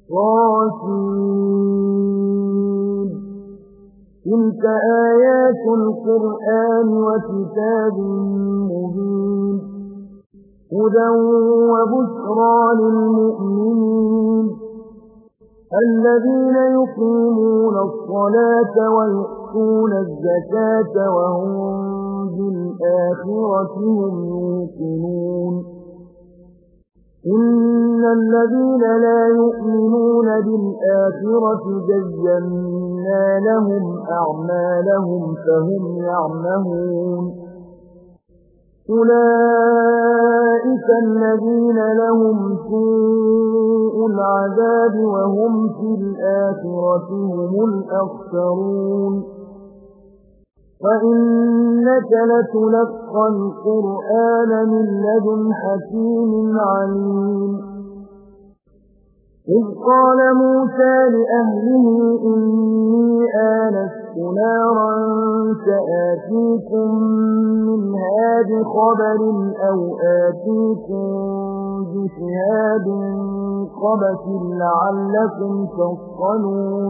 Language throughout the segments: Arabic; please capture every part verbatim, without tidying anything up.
طاسين تلك آيات القرآن وكتاب مبين هدى وبشرى للمؤمنين الذين يقيمون الصلاة ويؤتون الزكاة وهم بالآخرة هم يوقنون إن الذين لا يؤمنون بالآخرة زينا لهم أعمالهم فهم يعمهون أولئك الذين لهم سوء العذاب وهم في الآخرة هم الأخسرون وإنك لتلقى القرآن من لدن حكيم عليم إذ قال موسى لأهله إني آنست نارا سآتيكم منها بخبر أو آتيكم بشهاد قبس لعلكم تصطلون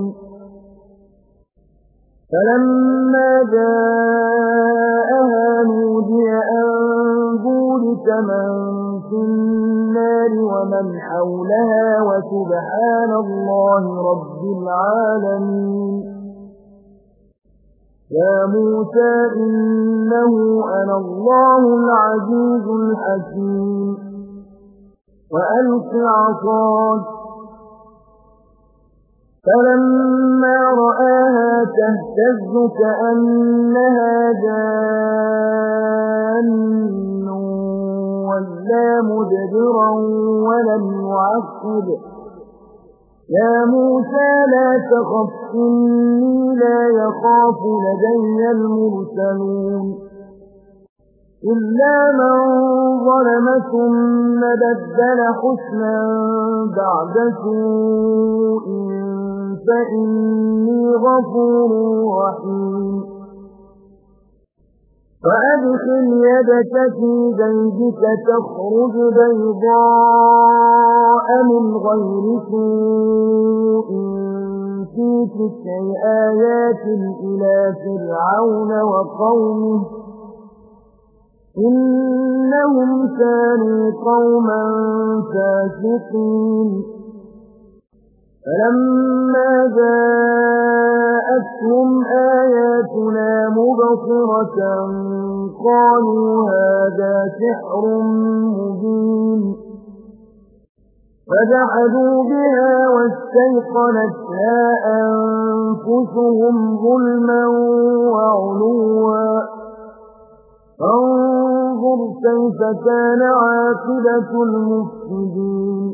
فلما جاءها نودي أن بورك من في النار ومن حولها وسبحان الله رب العالمين يا موسى إنه أنا الله العزيز الحكيم وألق عصاك فلما رآها تهتز كأنها جان ولا مدبرا ولم يعقب يا موسى لا تخف إني لا يخاف لدي المرسلون إلا من ظلم ثم بدل حسنا بعد سوء فإني غفور رحيم فأدخل يدك في جيبك تخرج بيضاء من غير سوء في تسع آيات إلى فرعون وقومه إنهم كانوا قوما فاسقين فلما جاءتهم آياتنا مبصرة قالوا هذا سحر مبين فجحدوا بها واستيقنتها أنفسهم ظلما وعلوا فانظر كيف كان عاقبة المفسدين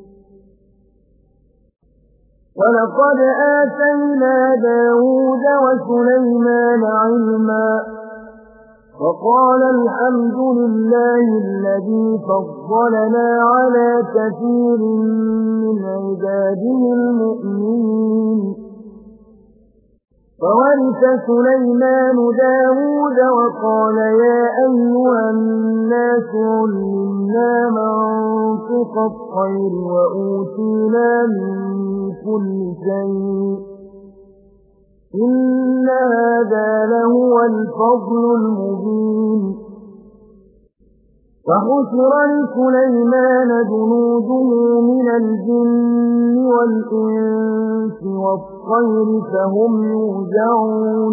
ولقد آتينا داود وسليمان علما وقال الحمد لله الذي فضلنا على كثير من عباده المؤمنين فورث سليمان داود وقال يا أيها الناس علمنا منطق الطير وأوتينا من كل شيء إن هذا لهو الفضل المبين وحشر لسليمان جنوده من الجن والإنس والطير فهم يوزعون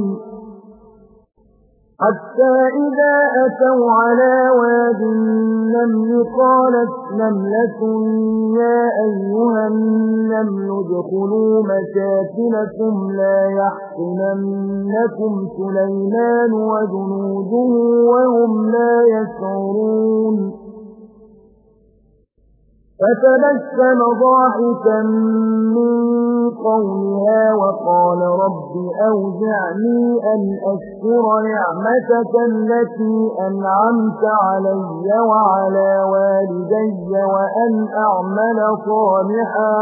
حتى إذا أتوا على واد النمل قالت نملة يا أيها النمل ادخلوا مساكنكم لا يحطمنكم سليمان وجنوده وهم لا يشعرون فتبسم ضاحكا من قولها وقال رب أوزعني أن أشكر نعمتك التي أنعمت علي وعلى والدي وأن أعمل صالحا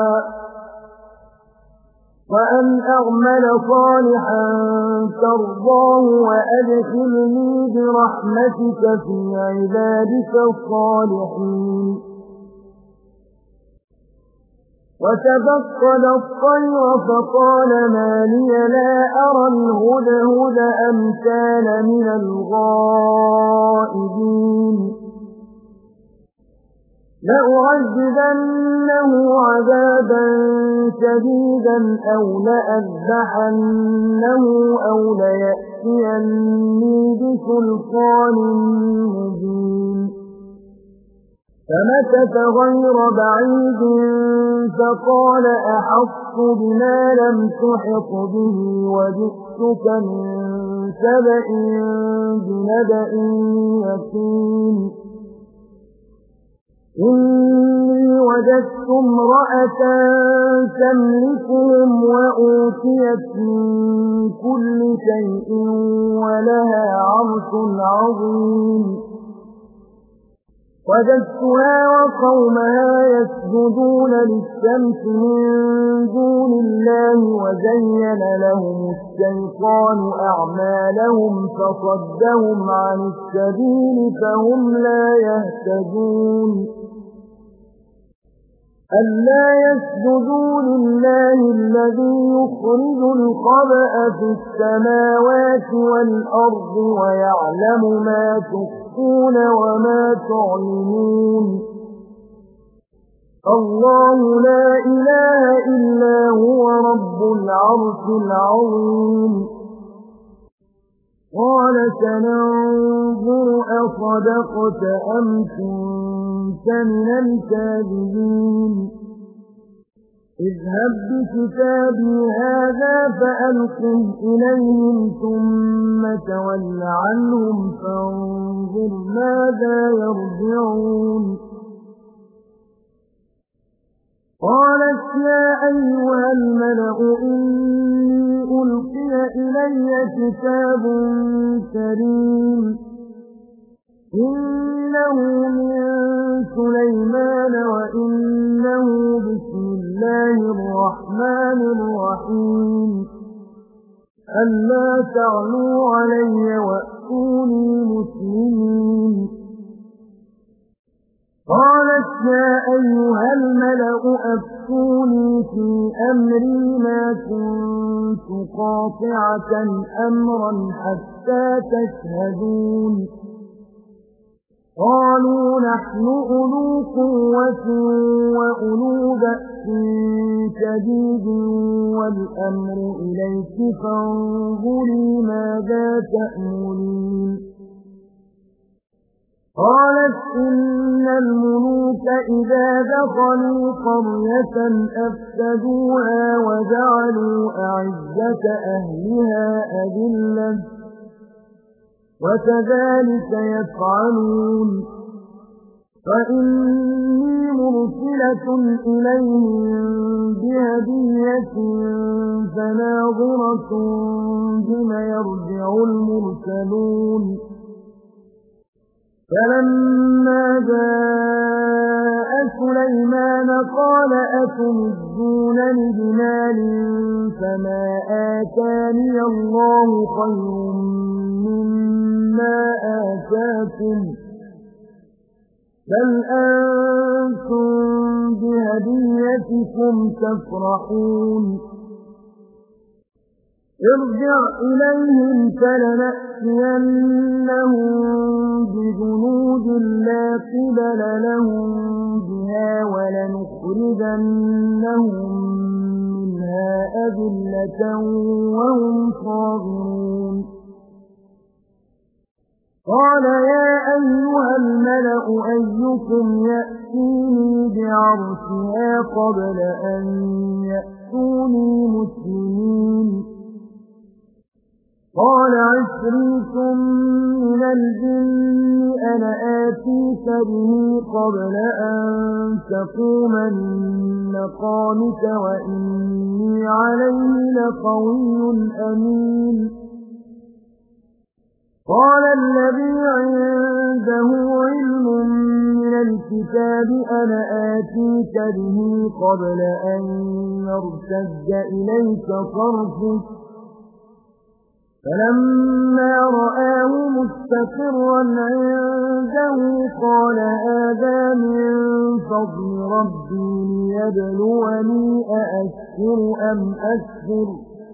وأن أعمل صالحا ترضاه وأدخلني برحمتك في عبادك الصالحين وتفقد الطير فقال ما لي لا أرى الهدهد أم كان من الغائبين لأعذبنه عذابا شديدا أو لأذبحنه أو ليأتيني بسلطان مبين فمكث غير بعيد فقال أحطت بما لم تحط به وجئتك من سبأ بنبأ يقين إني وجدت امرأة تملكهم وأوتيت من كل شيء ولها عرش عظيم وجدتها وقومها يسجدون للشمس من دون الله وزين لهم الشيطان أعمالهم فصدهم عن السبيل فهم لا يهتدون ألا يسجدوا لله الذي يخرج الخبأ في السماوات والأرض ويعلم ما تخفون وما تعلنون الله لا إله إلا هو رب العرش العظيم قال سننظر أصدقت أم كنت من الكاذبين اذهب بكتابي هذا فألقه إليهم ثم تول عنهم فانظر ماذا يرجعون قالت يا أيها الملأ إني ألقي إلي كتاب كريم إنه من سليمان وإنه بسم الله الرحمن الرحيم ألا تعلوا علي وأتوني مسلمين قالت يا أيها الملأ أفتوني في أمري ما كنت قاطعة أمرا حتى تشهدون قالوا نحن أولو قوة وأولو بأس شديد والأمر إليك فانظري ماذا تأمرين قالت إن الملوك إذا دخلوا قرية أفسدوها وجعلوا أعزة أهلها أذلة وكذلك يفعلون فإني مرسلة إليهم بهدية فناظرة بما يرجع المرسلون فلما جاء سليمان قال أتمدونني بمال فما آتاني الله خير مما آتاكم بل أنتم بهديتكم تفرحون ارجع إليهم فلنأتينهم بجنود لا قبل لهم بها ولنخرجنهم منها أذلة وهم صاغرون قال يا أيها الملأ أيكم يأتيني بعرشها قبل أن يأتوني مسلمين قال عفريت من الجن أنا آتيك به قبل أن تقوم من مقامك وإني عليه لقوي أمين قال الذي عنده علم من الكتاب أنا آتيك به قبل أن يرتد إليك طرفك فلما رآه مستقرا عنده قال هذا من فضل ربي ليبلوني أأشكر أم أكفر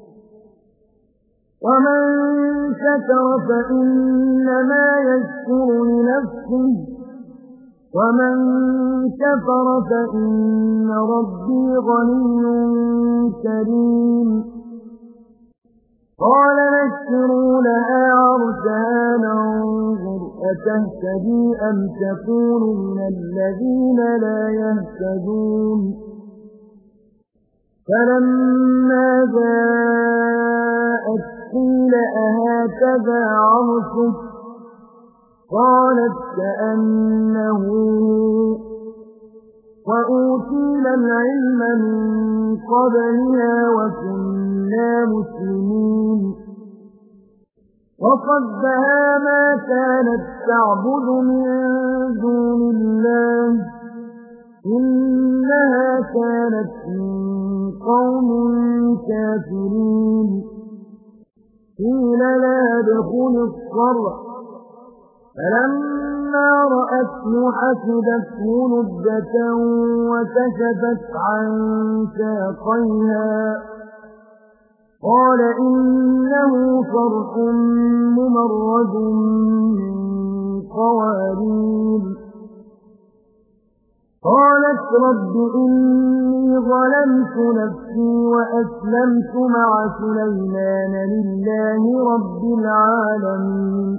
ومن شكر فإنما يشكر لنفسه ومن كفر فإن ربي غني كريم قال نشروا لها عرشها ننظر أتهتدي أم تكون من الذين لا يهتدون فلما جاءت قيل أهكذا عرشك قالت كأنه وأوتينا العلم من قبلها وكنا مسلمين وصدها ما كانت تعبد من دون الله إنها كانت من قوم كافرين قيل لا ادخل الصرح فلما رأته حسبته لجة وكشفت عن ساقيها قال إنه صرح ممرد من قوارير قالت رب إني ظلمت نفسي وأسلمت مع سليمان لله رب العالمين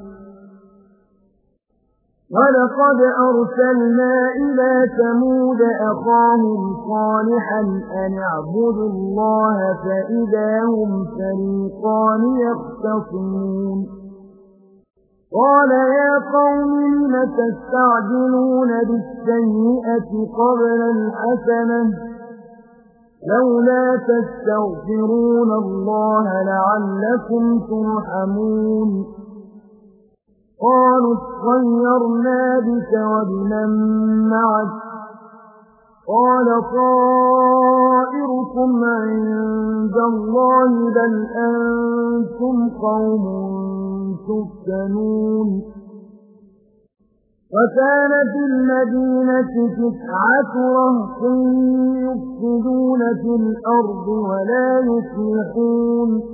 ولقد أرسلنا إلى ثمود أخاهم صالحا أن اعبدوا الله فإذا هم فريقان يختصمون قال يا قوم لم تستعجلون بالسيئة قبل الحسنة لولا تستغفرون الله لعلكم ترحمون قالوا اطيرنا بك وبمن معك قال طائركم عند الله بل أنتم قوم تفتنون وكان في المدينة تسعة رهط يفسدون في الأرض ولا يصلحون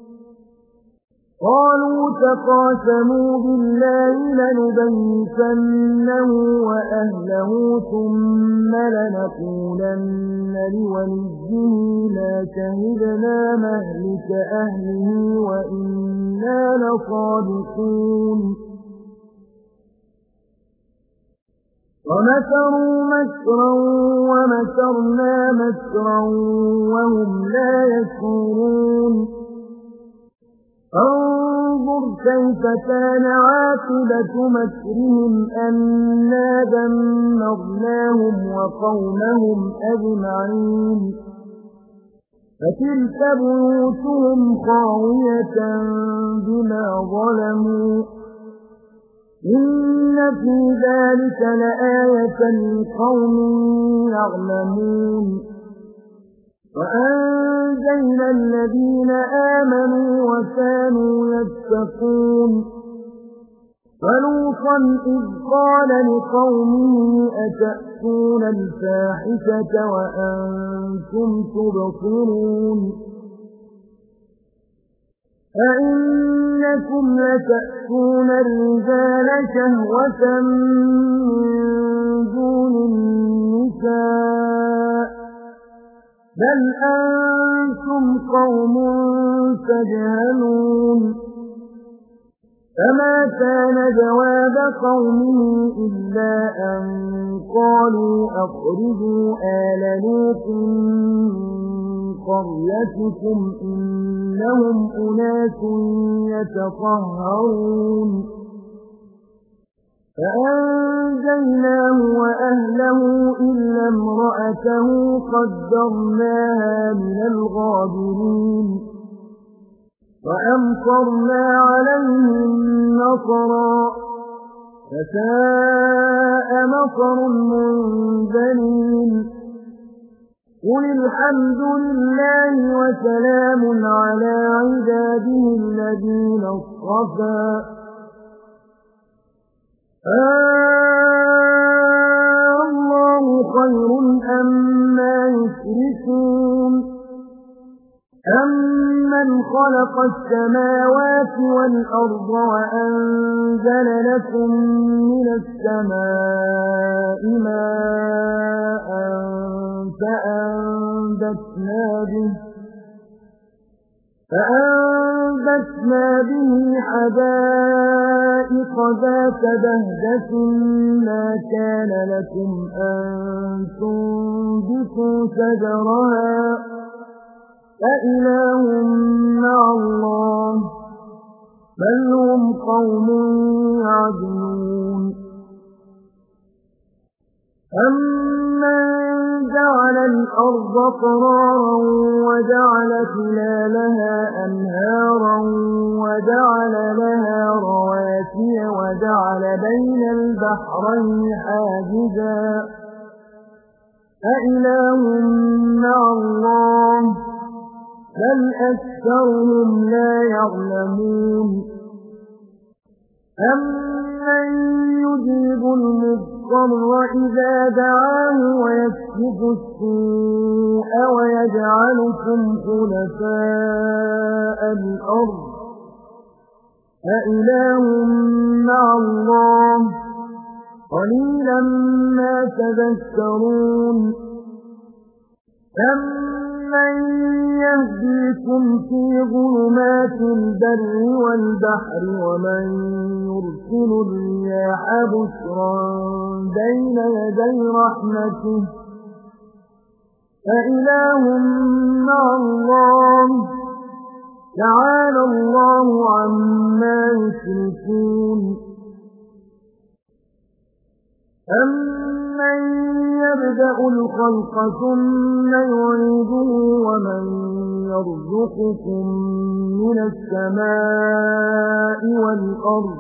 قالوا تقاسموا بالله لنبيتنه وأهله ثم لنقولن لوليه ما شهدنا مهلك أهله وإنا لصادقون ومكروا مكرا ومكرنا مكرا وهم لا يشعرون انظر كيف كان عاقبة مكرهم أنا دمرناهم وقومهم أجمعين فتلك بيوتهم خاوية بما ظلموا إن في ذلك لآية لقوم يعلمون وأنجينا الذين آمنوا وكانوا يتقون ولوطا إذ قال لقومه أتأتون الفاحشة وأنتم تبصرون أئنكم لتأتون الرجال شهوة من دون النساء بل أنتم قوم تجهلون فما كان جواب قومه إلا أن قالوا أخرجوا آل لوط من قريتكم إنهم أناس يتطهرون فأنجيناه وأهله إلا امرأته قدرناها من الغابرين وأمطرنا عليهم مطرا فساء مطر المنذرين قل الحمد لله وسلام على عباده الذين اصطفى الله خير أما يشركون أمن خلق السماوات والأرض وأنزل لكم من السماء ماء فأنبتنا به فأنبتنا به حدائق ذات بهجة ما كان لكم أن تنبتوا شجرها أإله مع الله بل هم قوم يعدلون أمن جعل الأرض قرارا وجعل خلالها أنهارا وجعل لها رواسي وجعل بين البحرين حاجزا أإله مع الله بل أكثرهم لا يعلمون أمن يجيب المضطر إذا دعاه ويكشف السوء ويجعلكم خلفاء الأرض أإله مع الله قليلا ما تذكرون أمن يهديكم في ظلمات البر والبحر ومن يرسل الرياح بشرا بين يدي رحمته أإله مع الله تعالى الله عما يشركون أمن يبدأ الخلق ثم يعيده ومن يرزقكم من السماء والأرض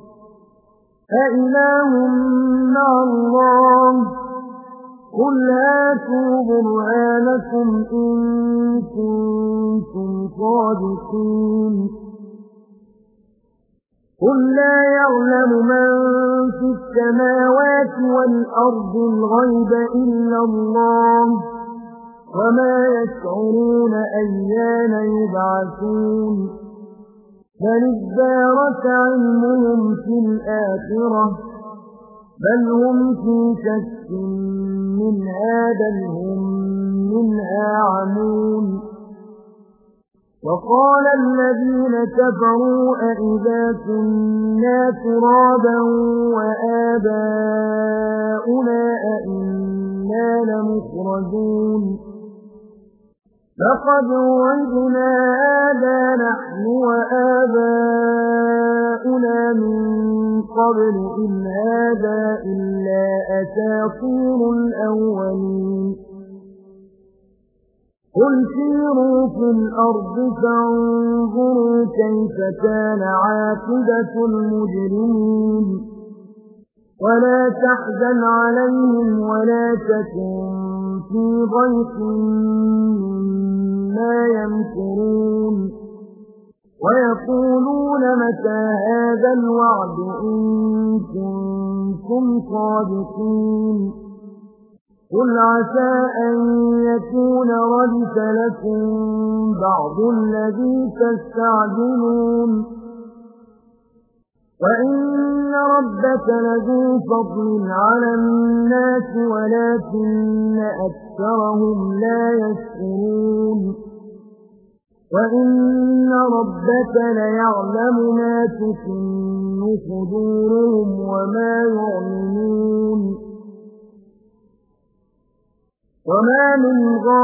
أإله مع الله قل هاتوا برهانكم إن كنتم صادقين قل لا يعلم من في السماوات والأرض الغيب إلا الله وما يشعرون أيان يبعثون بل ادارك علمهم في الآخرة بل هم في شك منها بل هم منها عمون وقال الذين كفروا أئذا كنا ترابا وآباؤنا أئنا لمخرجون لقد وعدنا هذا نحن وآباؤنا من قبل إن هذا إلا أساطير الأولين قل سيروا في الأرض فانظروا كيف كان عاقبة المجرمين ولا تحزن عليهم ولا تكن في ضيق مما يمكرون ويقولون متى هذا الوعد إن كنتم صادقين قل عسى أن يكون ردف لكم بعض الذي تستعجلون وإن ربك لذو فضل على الناس ولكن أكثرهم لا يشكرون وإن ربك ليعلم ما تكن صدورهم وما يعلنون وما من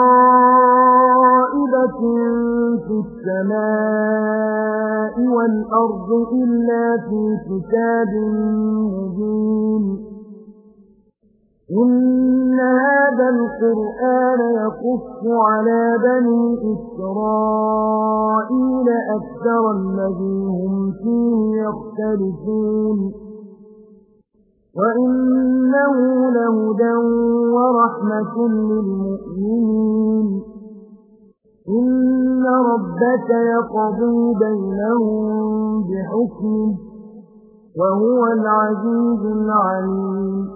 غائبة في السماء والأرض إلا في كتاب مبين إن هذا القرآن يقص على بني إسرائيل أكثر الذي هم فيه يختلفون وإنه لهدى ورحمة للمؤمنين إن ربك يقضي بينهم بحكمه وهو العزيز العليم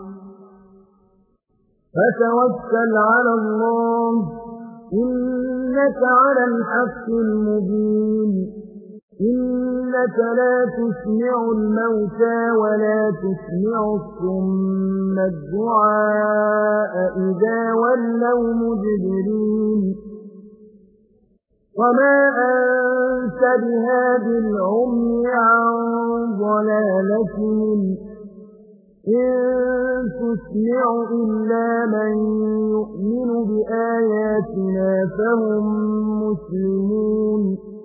فتوكل على الله إنك على الحق المبين إنك لا تسمع الموتى ولا تسمع الصم الدعاء إذا ولوا مدبرين وما أنت بهاد العمي عن ضلالتهم إن تسمع إلا من يؤمن بآياتنا فهم مسلمون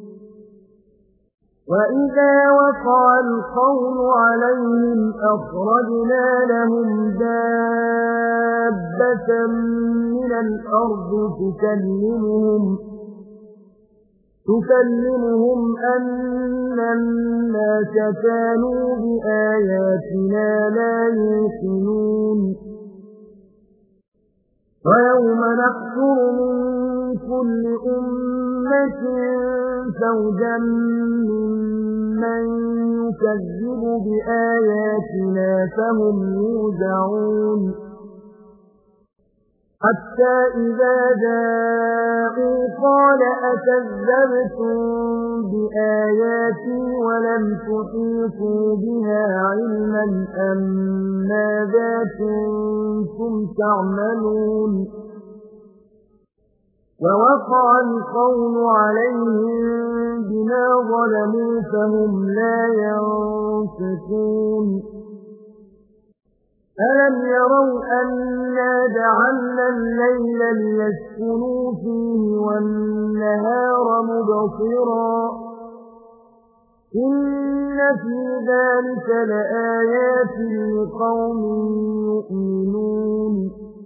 وإذا وقع القول عليهم أخرجنا لهم دابة من الأرض تكلمهم تكلمهم أن الناس كانوا بآياتنا لا يوقنون ويوم نحشر من كل أمة زوجا ممن يكذب بآياتنا فهم يوزعون حتى إذا جاءوا قال أكذبتم بآياتي ولم تحيطوا بها علما أم ماذا كنتم تعملون ووقع القول عليهم بما ظلموا فهم لا ينطقون ألم يروا أنا جعلنا الليل ليسكنوا فيه والنهار مبصرا إن في ذلك لآيات لقوم يؤمنون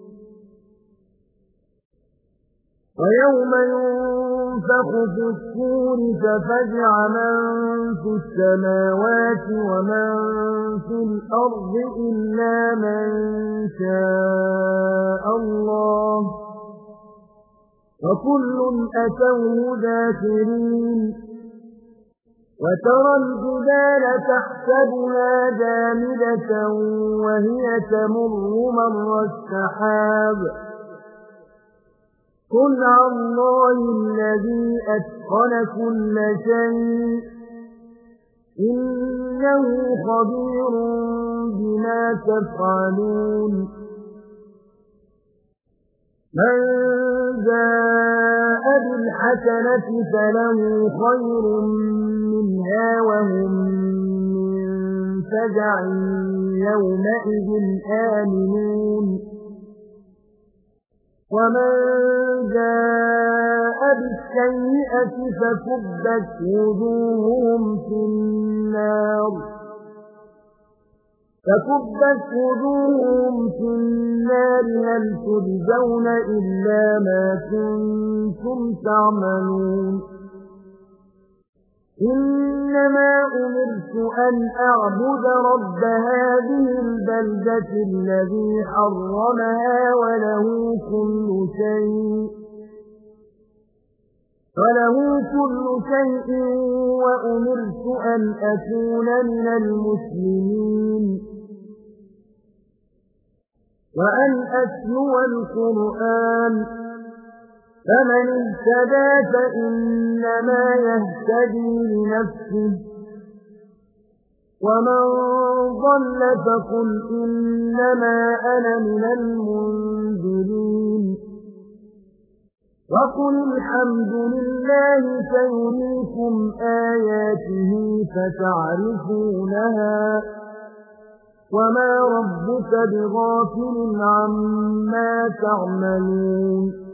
ويوم ينفخ في الصور ففزع من في السماوات ومن في الأرض إلا من شاء الله وكل أتوه داخرين وترى الجبال تحسبها جامدة وهي تمر مر السحاب صنع الله الذي أتقن كل شيء إنه خبير بما تفعلون من جاء بالحسنة فله خير منها وهم من فزع يومئذ آمنون ومن جاء بالسيئة فكبت وجوههم في النار فكبت وجوههم في النار هل تجزون إلا ما كنتم تعملون إنما أمرت أن أعبد رب هذه البلدة الذي حرمها وله كل شيء وله كل شيء وأمرت أن أكون من المسلمين وأن أتلو القرآن فمن اهتدى فإنما يهتدي لنفسه ومن ضل فقل إنما أنا من المنذرين وقل الحمد لله سيريكم آياته فتعرفونها وما ربك بغافل عما تعملون